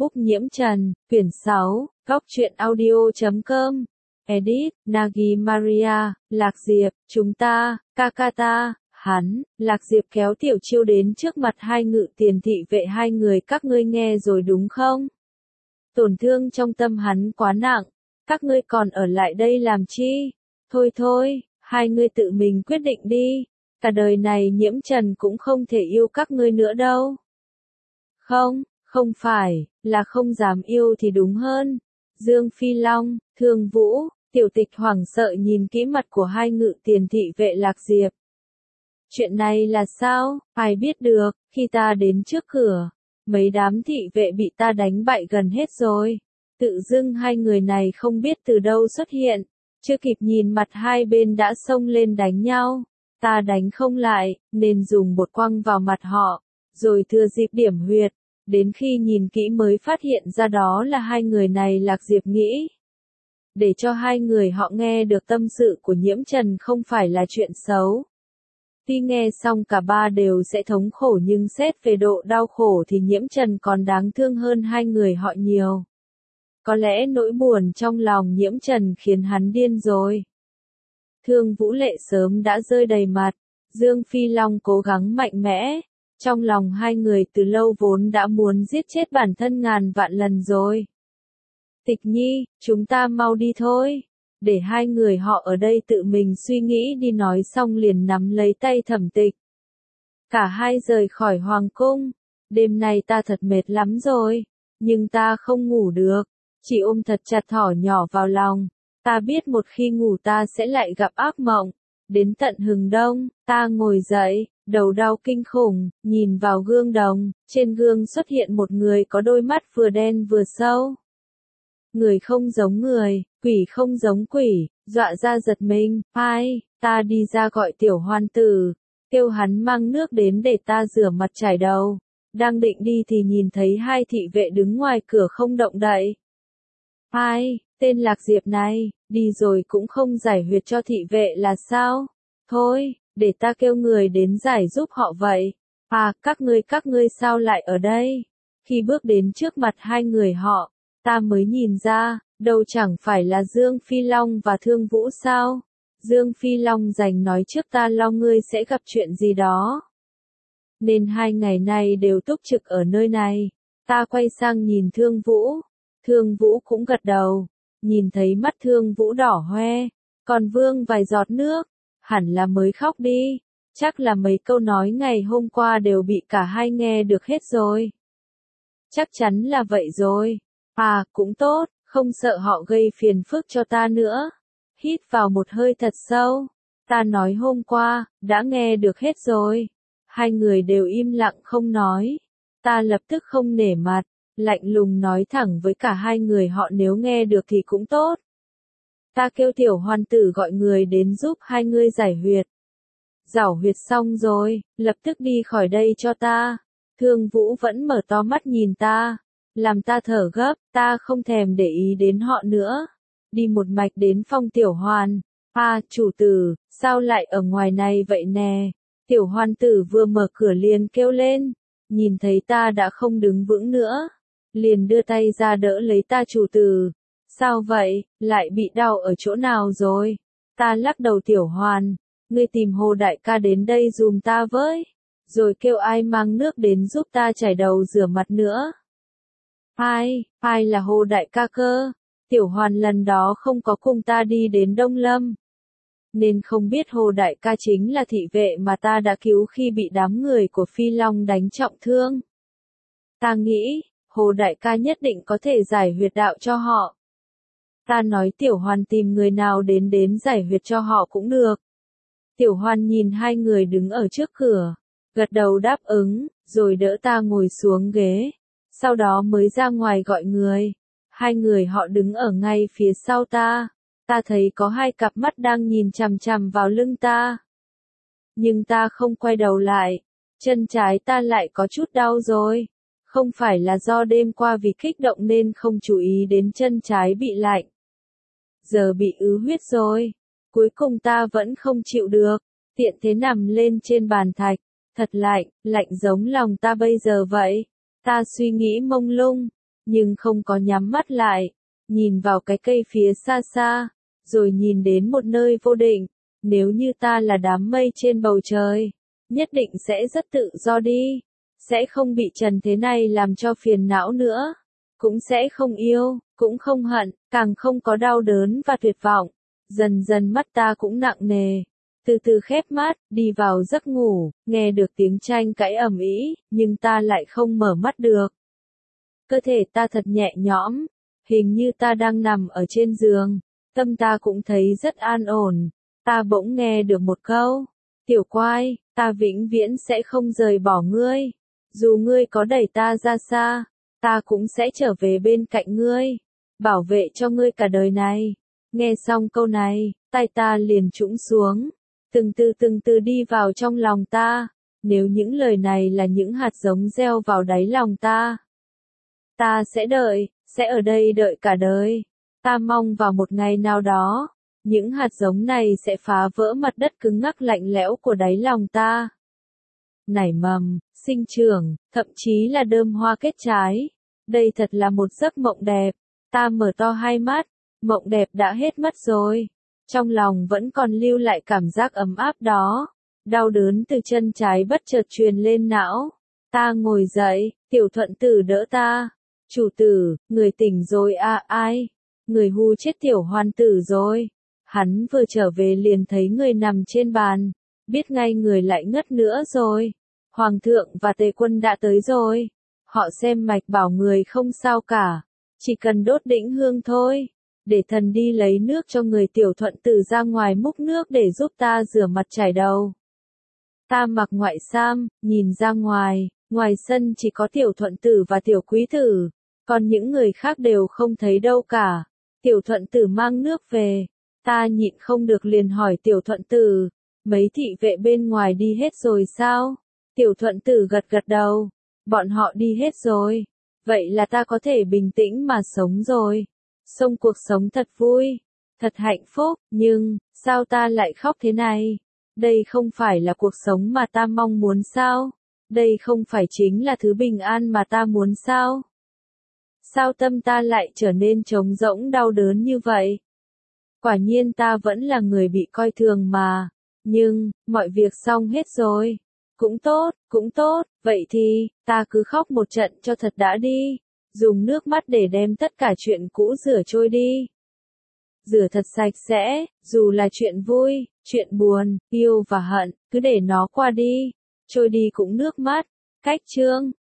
Book Nhiễm Trần, quyển 6, Góc truyện audio.com. Edit, Nagi Maria, Lạc Diệp, chúng ta, Kakata, hắn, Lạc Diệp kéo Tiểu Chiêu đến trước mặt hai ngự tiền thị vệ, hai người các ngươi nghe rồi đúng không? Tổn thương trong tâm hắn quá nặng, các ngươi còn ở lại đây làm chi? Thôi thôi, hai ngươi tự mình quyết định đi, cả đời này Nhiễm Trần cũng không thể yêu các ngươi nữa đâu. Không phải, là không dám yêu thì đúng hơn. Dương Phi Long, Thương Vũ, Tiểu Tịch hoảng sợ nhìn kỹ mặt của hai ngự tiền thị vệ Lạc Diệp. Chuyện này là sao, ai biết được, khi ta đến trước cửa, mấy đám thị vệ bị ta đánh bại gần hết rồi. Tự dưng hai người này không biết từ đâu xuất hiện, chưa kịp nhìn mặt hai bên đã xông lên đánh nhau. Ta đánh không lại, nên dùng bột quăng vào mặt họ, rồi thừa dịp điểm huyệt. Đến khi nhìn kỹ mới phát hiện ra đó là hai người này. Lạc Diệp nghĩ, để cho hai người họ nghe được tâm sự của Nhiễm Trần không phải là chuyện xấu. Tuy nghe xong cả ba đều sẽ thống khổ, nhưng xét về độ đau khổ thì Nhiễm Trần còn đáng thương hơn hai người họ nhiều. Có lẽ nỗi buồn trong lòng Nhiễm Trần khiến hắn điên rồi. Thương Vũ lệ sớm đã rơi đầy mặt, Dương Phi Long cố gắng mạnh mẽ. Trong lòng hai người từ lâu vốn đã muốn giết chết bản thân ngàn vạn lần rồi. Tịch Nhi, chúng ta mau đi thôi. Để hai người họ ở đây tự mình suy nghĩ đi, nói xong liền nắm lấy tay Thẩm Tịch. Cả hai rời khỏi hoàng cung. Đêm nay ta thật mệt lắm rồi, nhưng ta không ngủ được, chỉ ôm thật chặt thỏ nhỏ vào lòng. Ta biết một khi ngủ ta sẽ lại gặp ác mộng. Đến tận hừng đông, ta ngồi dậy, đầu đau kinh khủng, nhìn vào gương đồng, trên gương xuất hiện một người có đôi mắt vừa đen vừa sâu. Người không giống người, quỷ không giống quỷ, dọa ra giật mình. Ai, ta đi ra gọi Tiểu Hoan Tử, kêu hắn mang nước đến để ta rửa mặt chải đầu. Đang định đi thì nhìn thấy hai thị vệ đứng ngoài cửa không động đậy. Ai, tên Lạc Diệp này, đi rồi cũng không giải huyệt cho thị vệ là sao? Thôi, để ta kêu người đến giải giúp họ vậy. À, các ngươi sao lại ở đây? Khi bước đến trước mặt hai người họ, ta mới nhìn ra, đâu chẳng phải là Dương Phi Long và Thương Vũ sao? Dương Phi Long dành nói trước ta lo ngươi sẽ gặp chuyện gì đó, nên hai ngày nay đều túc trực ở nơi này. Ta quay sang nhìn Thương Vũ cũng gật đầu, nhìn thấy mắt Thương Vũ đỏ hoe, còn vương vài giọt nước, hẳn là mới khóc đi, chắc là mấy câu nói ngày hôm qua đều bị cả hai nghe được hết rồi. Chắc chắn là vậy rồi. À, cũng tốt, không sợ họ gây phiền phức cho ta nữa. Hít vào một hơi thật sâu, ta nói hôm qua, đã nghe được hết rồi. Hai người đều im lặng không nói. Ta lập tức không nể mặt, lạnh lùng nói thẳng với cả hai người họ nếu nghe được thì cũng tốt. Ta kêu Tiểu Hoan Tử gọi người đến giúp hai ngươi giải huyệt. Giảo huyệt xong rồi, lập tức đi khỏi đây cho ta. Thương Vũ vẫn mở to mắt nhìn ta, làm ta thở gấp, ta không thèm để ý đến họ nữa. Đi một mạch đến phòng Tiểu Hoan. À, chủ tử, sao lại ở ngoài này vậy nè? Tiểu Hoan Tử vừa mở cửa liền kêu lên, nhìn thấy ta đã không đứng vững nữa, liền đưa tay ra đỡ lấy ta. Chủ tử, sao vậy, lại bị đau ở chỗ nào rồi? Ta lắc đầu. Tiểu Hoan, ngươi tìm Hồ đại ca đến đây dùm ta với, rồi kêu ai mang nước đến giúp ta chải đầu rửa mặt nữa. Ai là Hồ đại ca cơ? Tiểu Hoan lần đó không có cùng ta đi đến Đông Lâm, nên không biết Hồ đại ca chính là thị vệ mà ta đã cứu khi bị đám người của Phi Long đánh trọng thương. Ta nghĩ, Hồ đại ca nhất định có thể giải huyệt đạo cho họ. Ta nói Tiểu Hoan tìm người nào đến giải huyệt cho họ cũng được. Tiểu Hoan nhìn hai người đứng ở trước cửa, gật đầu đáp ứng, rồi đỡ ta ngồi xuống ghế, sau đó mới ra ngoài gọi người. Hai người họ đứng ở ngay phía sau ta. Ta thấy có hai cặp mắt đang nhìn chằm chằm vào lưng ta. Nhưng ta không quay đầu lại. Chân trái ta lại có chút đau rồi. Không phải là do đêm qua vì kích động nên không chú ý đến chân trái bị lạnh. Giờ bị ứ huyết rồi. Cuối cùng ta vẫn không chịu được. Tiện thế nằm lên trên bàn thạch. Thật lạnh, lạnh giống lòng ta bây giờ vậy. Ta suy nghĩ mông lung. nhưng không có nhắm mắt lại, nhìn vào cái cây phía xa xa, rồi nhìn đến một nơi vô định. Nếu như ta là đám mây trên bầu trời, nhất định sẽ rất tự do đi, sẽ không bị trần thế này làm cho phiền não nữa, cũng sẽ không yêu, cũng không hận, càng không có đau đớn và tuyệt vọng. Dần dần mắt ta cũng nặng nề, từ từ khép mắt, đi vào giấc ngủ, nghe được tiếng tranh cãi ầm ĩ, nhưng ta lại không mở mắt được. Cơ thể ta thật nhẹ nhõm, hình như ta đang nằm ở trên giường, tâm ta cũng thấy rất an ổn. Ta bỗng nghe được một câu, tiểu quai, ta vĩnh viễn sẽ không rời bỏ ngươi. Dù ngươi có đẩy ta ra xa, ta cũng sẽ trở về bên cạnh ngươi, bảo vệ cho ngươi cả đời này. Nghe xong câu này, tay ta liền trũng xuống, từng từ đi vào trong lòng ta. Nếu những lời này là những hạt giống gieo vào đáy lòng ta sẽ đợi, sẽ ở đây đợi cả đời. Ta mong vào một ngày nào đó, những hạt giống này sẽ phá vỡ mặt đất cứng ngắc lạnh lẽo của đáy lòng ta. Nảy mầm, sinh trưởng, thậm chí là đơm hoa kết trái. Đây thật là một giấc mộng đẹp. Ta mở to hai mắt, mộng đẹp đã hết mất rồi. Trong lòng vẫn còn lưu lại cảm giác ấm áp đó. Đau đớn từ chân trái bất chợt truyền lên não. Ta ngồi dậy, Tiểu Thuận Tử đỡ ta. Chủ tử, người tỉnh rồi à? Ai? Người hù chết Tiểu Hoan Tử rồi. Hắn vừa trở về liền thấy người nằm trên bàn, biết ngay người lại ngất nữa rồi. Hoàng thượng và tề quân đã tới rồi. Họ xem mạch bảo người không sao cả, chỉ cần đốt đỉnh hương thôi. Để thần đi lấy nước cho người. Tiểu Thuận Tử ra ngoài múc nước để giúp ta rửa mặt chải đầu. Ta mặc ngoại sam, nhìn ra ngoài, ngoài sân chỉ có Tiểu Thuận Tử và Tiểu Quý Tử, còn những người khác đều không thấy đâu cả. Tiểu Thuận Tử mang nước về. Ta nhịn không được liền hỏi Tiểu Thuận Tử, mấy thị vệ bên ngoài đi hết rồi sao? Tiểu Thuận Tử gật gật đầu, bọn họ đi hết rồi. Vậy là ta có thể bình tĩnh mà sống rồi. Sống cuộc sống thật vui, thật hạnh phúc, nhưng, sao ta lại khóc thế này? Đây không phải là cuộc sống mà ta mong muốn sao? Đây không phải chính là thứ bình an mà ta muốn sao? Sao tâm ta lại trở nên trống rỗng đau đớn như vậy? Quả nhiên ta vẫn là người bị coi thường mà. Nhưng, mọi việc xong hết rồi. Cũng tốt, vậy thì, ta cứ khóc một trận cho thật đã đi. Dùng nước mắt để đem tất cả chuyện cũ rửa trôi đi. Rửa thật sạch sẽ, dù là chuyện vui, chuyện buồn, yêu và hận, cứ để nó qua đi. Trôi đi cũng nước mắt. Cách chương